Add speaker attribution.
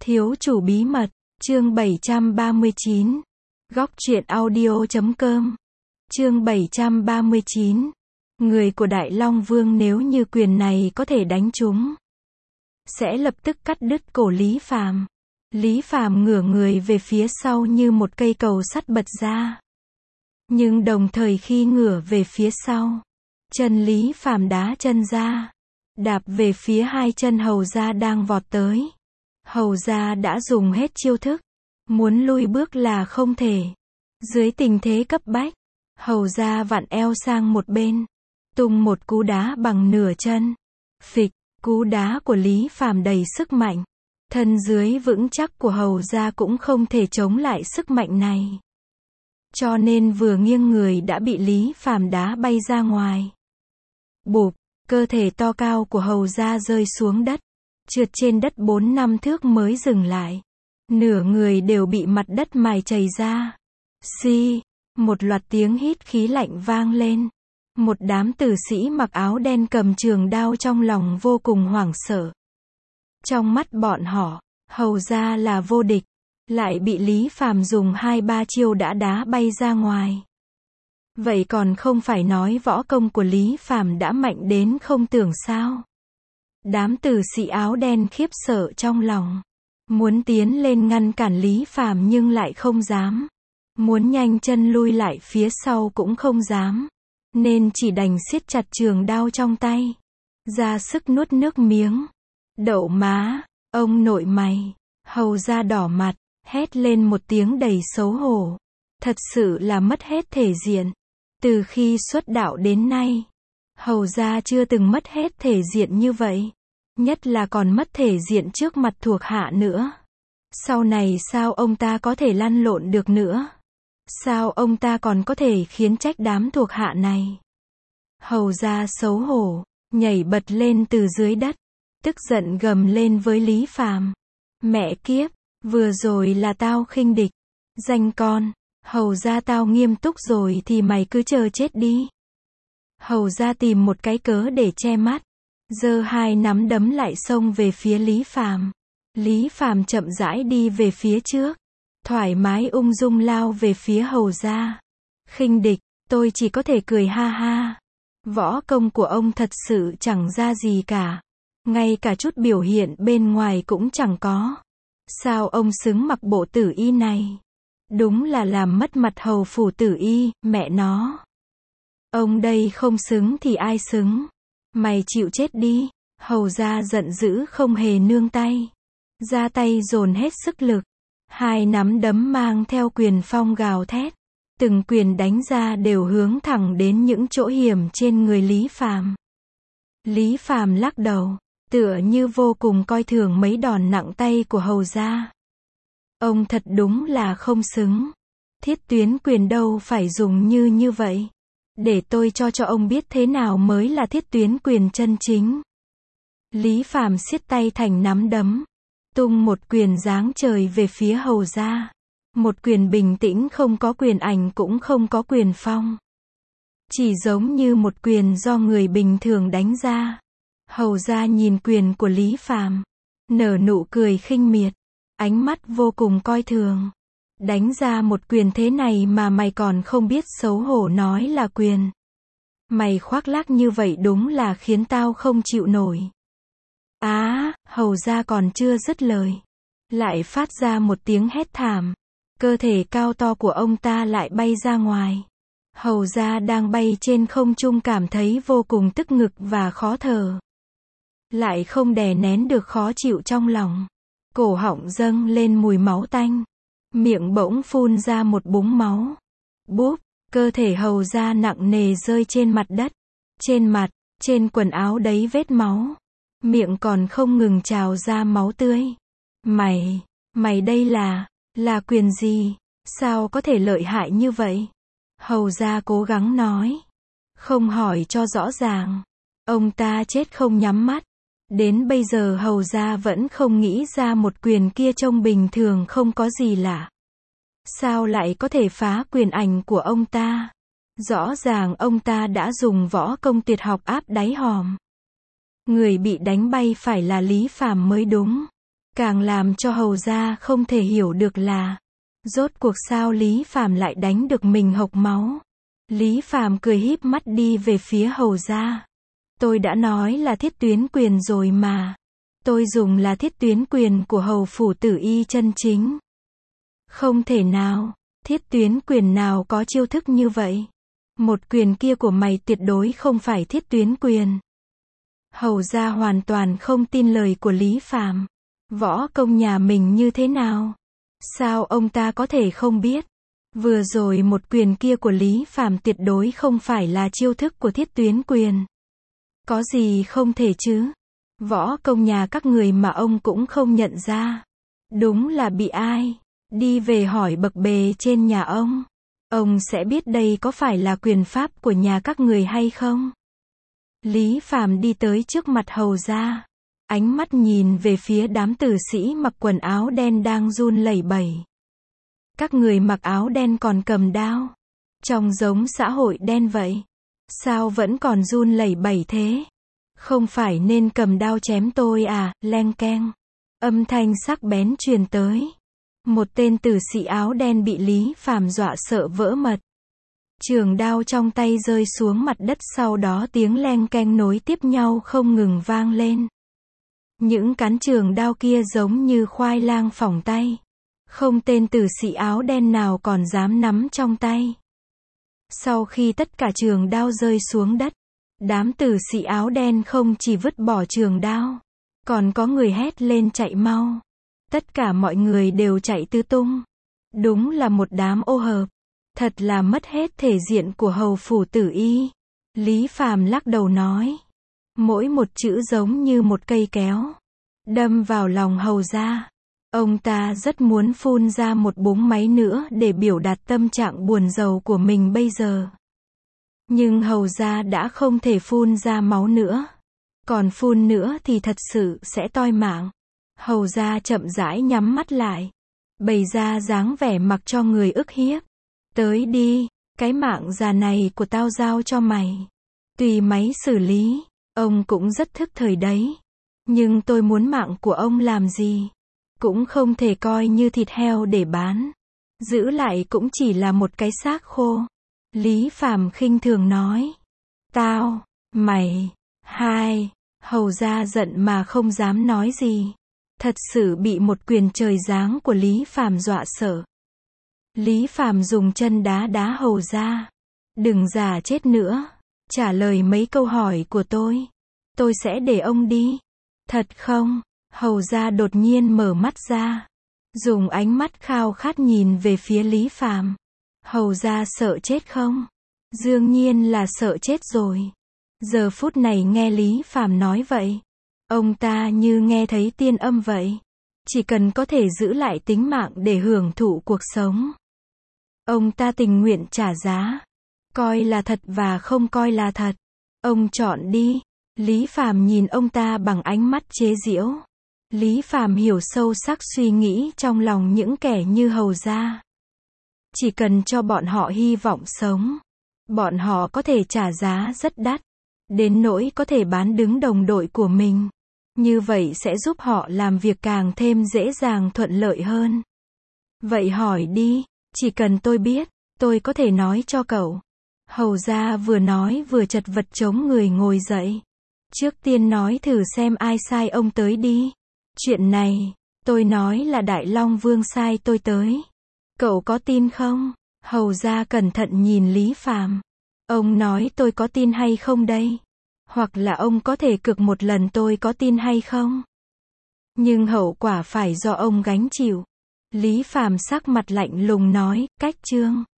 Speaker 1: Thiếu chủ bí mật, chương 739. Góc truyện audio.com. Chương 739. Người của Đại Long Vương nếu như quyền này có thể đánh trúng, sẽ lập tức cắt đứt cổ Lý Phàm. Lý Phàm ngửa người về phía sau như một cây cầu sắt bật ra. Nhưng đồng thời khi ngửa về phía sau, chân Lý Phàm đá chân ra, đạp về phía hai chân Hầu Gia đang vọt tới. Hầu Gia đã dùng hết chiêu thức, muốn lui bước là không thể. Dưới tình thế cấp bách, Hầu Gia vặn eo sang một bên, tung một cú đá bằng nửa chân. Phịch, cú đá của Lý Phàm đầy sức mạnh. Thân dưới vững chắc của Hầu Gia cũng không thể chống lại sức mạnh này. Cho nên vừa nghiêng người đã bị Lý Phàm đá bay ra ngoài. Bụp, cơ thể to cao của Hầu Gia rơi xuống đất, trượt trên đất 4-5 thước mới dừng lại. Nửa người đều bị mặt đất mài chảy ra. Xì, một loạt tiếng hít khí lạnh vang lên. Một đám tử sĩ mặc áo đen cầm trường đao trong lòng vô cùng hoảng sợ. Trong mắt bọn họ, Hầu Gia là vô địch, lại bị Lý Phàm dùng 2-3 chiêu đã đá bay ra ngoài. Vậy còn không phải nói võ công của Lý Phàm đã mạnh đến không tưởng sao? Đám tử sĩ áo đen khiếp sợ trong lòng, muốn tiến lên ngăn cản Lý Phàm nhưng lại không dám. Muốn nhanh chân lui lại phía sau cũng không dám, nên chỉ đành siết chặt trường đao trong tay, ra sức nuốt nước miếng. Đậu má, ông nội mày! Hầu Gia đỏ mặt, hét lên một tiếng đầy xấu hổ. Thật sự là mất hết thể diện. Từ khi xuất đạo đến nay, Hầu Gia chưa từng mất hết thể diện như vậy. Nhất là còn mất thể diện trước mặt thuộc hạ nữa. Sau này sao ông ta có thể lăn lộn được nữa? Sao ông ta còn có thể khiến trách đám thuộc hạ này? Hầu Gia xấu hổ, nhảy bật lên từ dưới đất, tức giận gầm lên với Lý Phàm. Mẹ kiếp, vừa rồi là tao khinh địch. Danh con, Hầu Gia tao nghiêm túc rồi thì mày cứ chờ chết đi. Hầu Gia tìm một cái cớ để che mắt, giơ hai nắm đấm lại xông về phía Lý Phàm. Lý Phàm chậm rãi đi về phía trước, thoải mái ung dung lao về phía Hầu Gia. Khinh địch, tôi chỉ có thể cười ha ha. Võ công của ông thật sự chẳng ra gì cả. Ngay cả chút biểu hiện bên ngoài cũng chẳng có. Sao ông xứng mặc bộ tử y này? Đúng là làm mất mặt hầu phủ tử y, mẹ nó. Ông đây không xứng thì ai xứng? Mày chịu chết đi. Hầu Gia giận dữ không hề nương tay. Ra tay dồn hết sức lực. Hai nắm đấm mang theo quyền phong gào thét. Từng quyền đánh ra đều hướng thẳng đến những chỗ hiểm trên người Lý Phàm. Lý Phàm lắc đầu, tựa như vô cùng coi thường mấy đòn nặng tay của Hầu Gia. Ông thật đúng là không xứng. Thiết tuyến quyền đâu phải dùng như vậy. Để tôi cho ông biết thế nào mới là thiết tuyến quyền chân chính. Lý Phàm siết tay thành nắm đấm, tung một quyền giáng trời về phía Hầu Gia. Một quyền bình tĩnh, không có quyền ảnh cũng không có quyền phong. Chỉ giống như một quyền do người bình thường đánh ra. Hầu Gia nhìn quyền của Lý Phàm, nở nụ cười khinh miệt, ánh mắt vô cùng coi thường. Đánh ra một quyền thế này mà mày còn không biết xấu hổ nói là quyền. Mày khoác lác như vậy đúng là khiến tao không chịu nổi. Hầu Gia còn chưa dứt lời, lại phát ra một tiếng hét thảm. Cơ thể cao to của ông ta lại bay ra ngoài. Hầu Gia đang bay trên không trung cảm thấy vô cùng tức ngực và khó thở. Lại không đè nén được khó chịu trong lòng. Cổ họng dâng lên mùi máu tanh. Miệng bỗng phun ra một búng máu. Bốp, cơ thể Hầu Gia nặng nề rơi trên mặt đất. Trên mặt, trên quần áo đầy vết máu. Miệng còn không ngừng trào ra máu tươi. Mày đây là quyền gì? Sao có thể lợi hại như vậy? Hầu Gia cố gắng nói. Không hỏi cho rõ ràng. Ông ta chết không nhắm mắt. Đến bây giờ Hầu Gia vẫn không nghĩ ra một quyền kia trông bình thường không có gì lạ. Sao lại có thể phá quyền ảnh của ông ta? Rõ ràng ông ta đã dùng võ công tuyệt học áp đáy hòm. Người bị đánh bay phải là Lý Phàm mới đúng. Càng làm cho Hầu gia không thể hiểu được là, rốt cuộc sao Lý Phàm lại đánh được mình hộc máu. Lý Phàm cười híp mắt đi về phía Hầu gia. Tôi đã nói là thiết tuyến quyền rồi mà. Tôi dùng là thiết tuyến quyền của Hầu phủ Tử Y chân chính. Không thể nào, thiết tuyến quyền nào có chiêu thức như vậy. Một quyền kia của mày tuyệt đối không phải thiết tuyến quyền. Hầu gia hoàn toàn không tin lời của Lý Phàm. Võ công nhà mình như thế nào? Sao ông ta có thể không biết? Vừa rồi một quyền kia của Lý Phàm tuyệt đối không phải là chiêu thức của thiết tuyến quyền. Có gì không thể chứ? Võ công nhà các người mà ông cũng không nhận ra. Đúng là bị ai? Đi về hỏi bậc bề trên nhà ông. Ông sẽ biết đây có phải là quyền pháp của nhà các người hay không? Lý Phàm đi tới trước mặt Hầu gia. Ánh mắt nhìn về phía đám tử sĩ mặc quần áo đen đang run lẩy bẩy. Các người mặc áo đen còn cầm đao. Trông giống xã hội đen vậy. Sao vẫn còn run lẩy bẩy thế? Không phải nên cầm đao chém tôi à? Leng keng. Âm thanh sắc bén truyền tới. Một tên tử sĩ áo đen bị Lý Phàm dọa sợ vỡ mật. Trường đao trong tay rơi xuống mặt đất, sau đó tiếng leng keng nối tiếp nhau không ngừng vang lên. Những cán trường đao kia giống như khoai lang phỏng tay. Không tên tử sĩ áo đen nào còn dám nắm trong tay. Sau khi tất cả trường đao rơi xuống đất, đám tử sĩ áo đen không chỉ vứt bỏ trường đao, còn có người hét lên chạy mau. Tất cả mọi người đều chạy tứ tung. Đúng là một đám ô hợp. Thật là mất hết thể diện của Hầu phủ Tử Y. Lý Phàm lắc đầu nói. Mỗi một chữ giống như một cây kéo. Đâm vào lòng Hầu gia. Ông ta rất muốn phun ra một búng máy nữa để biểu đạt tâm trạng buồn rầu của mình bây giờ. Nhưng Hầu gia đã không thể phun ra máu nữa. Còn phun nữa thì thật sự sẽ toi mạng. Hầu gia chậm rãi nhắm mắt lại. Bày ra dáng vẻ mặc cho người ức hiếp. Tới đi, cái mạng già này của tao giao cho mày. Tùy máy xử lý, ông cũng rất thức thời đấy. Nhưng tôi muốn mạng của ông làm gì? Cũng không thể coi như thịt heo để bán. Giữ lại cũng chỉ là một cái xác khô. Lý Phàm khinh thường nói. Tao, mày, hai. Hầu gia giận mà không dám nói gì. Thật sự bị một quyền trời giáng của Lý Phàm dọa sợ. Lý Phàm dùng chân đá đá Hầu gia. Đừng giả chết nữa. Trả lời mấy câu hỏi của tôi. Tôi sẽ để ông đi. Thật không? Hầu gia đột nhiên mở mắt ra. Dùng ánh mắt khao khát nhìn về phía Lý Phàm. Hầu gia sợ chết không? Đương nhiên là sợ chết rồi. Giờ phút này nghe Lý Phàm nói vậy. Ông ta như nghe thấy tiên âm vậy. Chỉ cần có thể giữ lại tính mạng để hưởng thụ cuộc sống. Ông ta tình nguyện trả giá. Coi là thật và không coi là thật. Ông chọn đi. Lý Phàm nhìn ông ta bằng ánh mắt chế giễu. Lý Phàm hiểu sâu sắc suy nghĩ trong lòng những kẻ như Hầu gia. Chỉ cần cho bọn họ hy vọng sống. Bọn họ có thể trả giá rất đắt. Đến nỗi có thể bán đứng đồng đội của mình. Như vậy sẽ giúp họ làm việc càng thêm dễ dàng thuận lợi hơn. Vậy hỏi đi, chỉ cần tôi biết, tôi có thể nói cho cậu. Hầu gia vừa nói vừa chật vật chống người ngồi dậy. Trước tiên nói thử xem ai sai ông tới đi. Chuyện này, tôi nói là Đại Long Vương sai tôi tới. Cậu có tin không? Hầu gia cẩn thận nhìn Lý Phàm. Ông nói tôi có tin hay không đây? Hoặc là ông có thể cược một lần tôi có tin hay không? Nhưng hậu quả phải do ông gánh chịu. Lý Phàm sắc mặt lạnh lùng nói, cách chương.